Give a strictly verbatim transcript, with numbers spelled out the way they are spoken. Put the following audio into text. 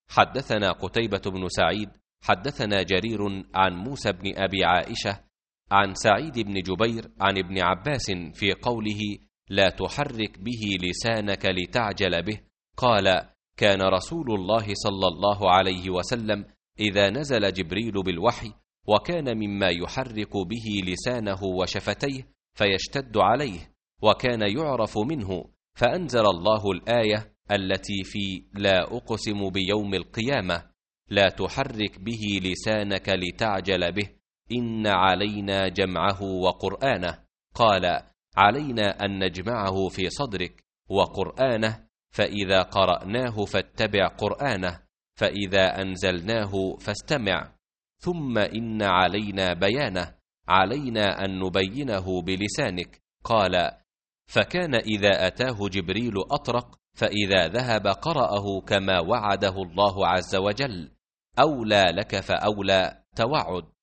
حدثنا قتيبة بن سعيد حدثنا جرير عن موسى بن أبي عائشة عن سعيد بن جبير عن ابن عباس في قوله لا تحرك به لسانك لتعجل به قال كان رسول الله صلى الله عليه وسلم إذا نزل جبريل بالوحي وكان مما يحرك به لسانه وشفتيه فيشتد عليه وكان يعرف منه، فأنزل الله الآية التي في لا أقسم بيوم القيامة لا تحرك به لسانك لتعجل به إن علينا جمعه وقرآنه. قال علينا أن نجمعه في صدرك وقرآنه، فإذا قرأناه فاتبع قرآنه، فإذا أنزلناه فاستمع، ثم إن علينا بيانه، علينا أن نبينه بلسانك. قال فكان إذا أتاه جبريل أطرق، فإذا ذهب قرأه كما وعده الله عز وجل. أولى لك فأولى توعد.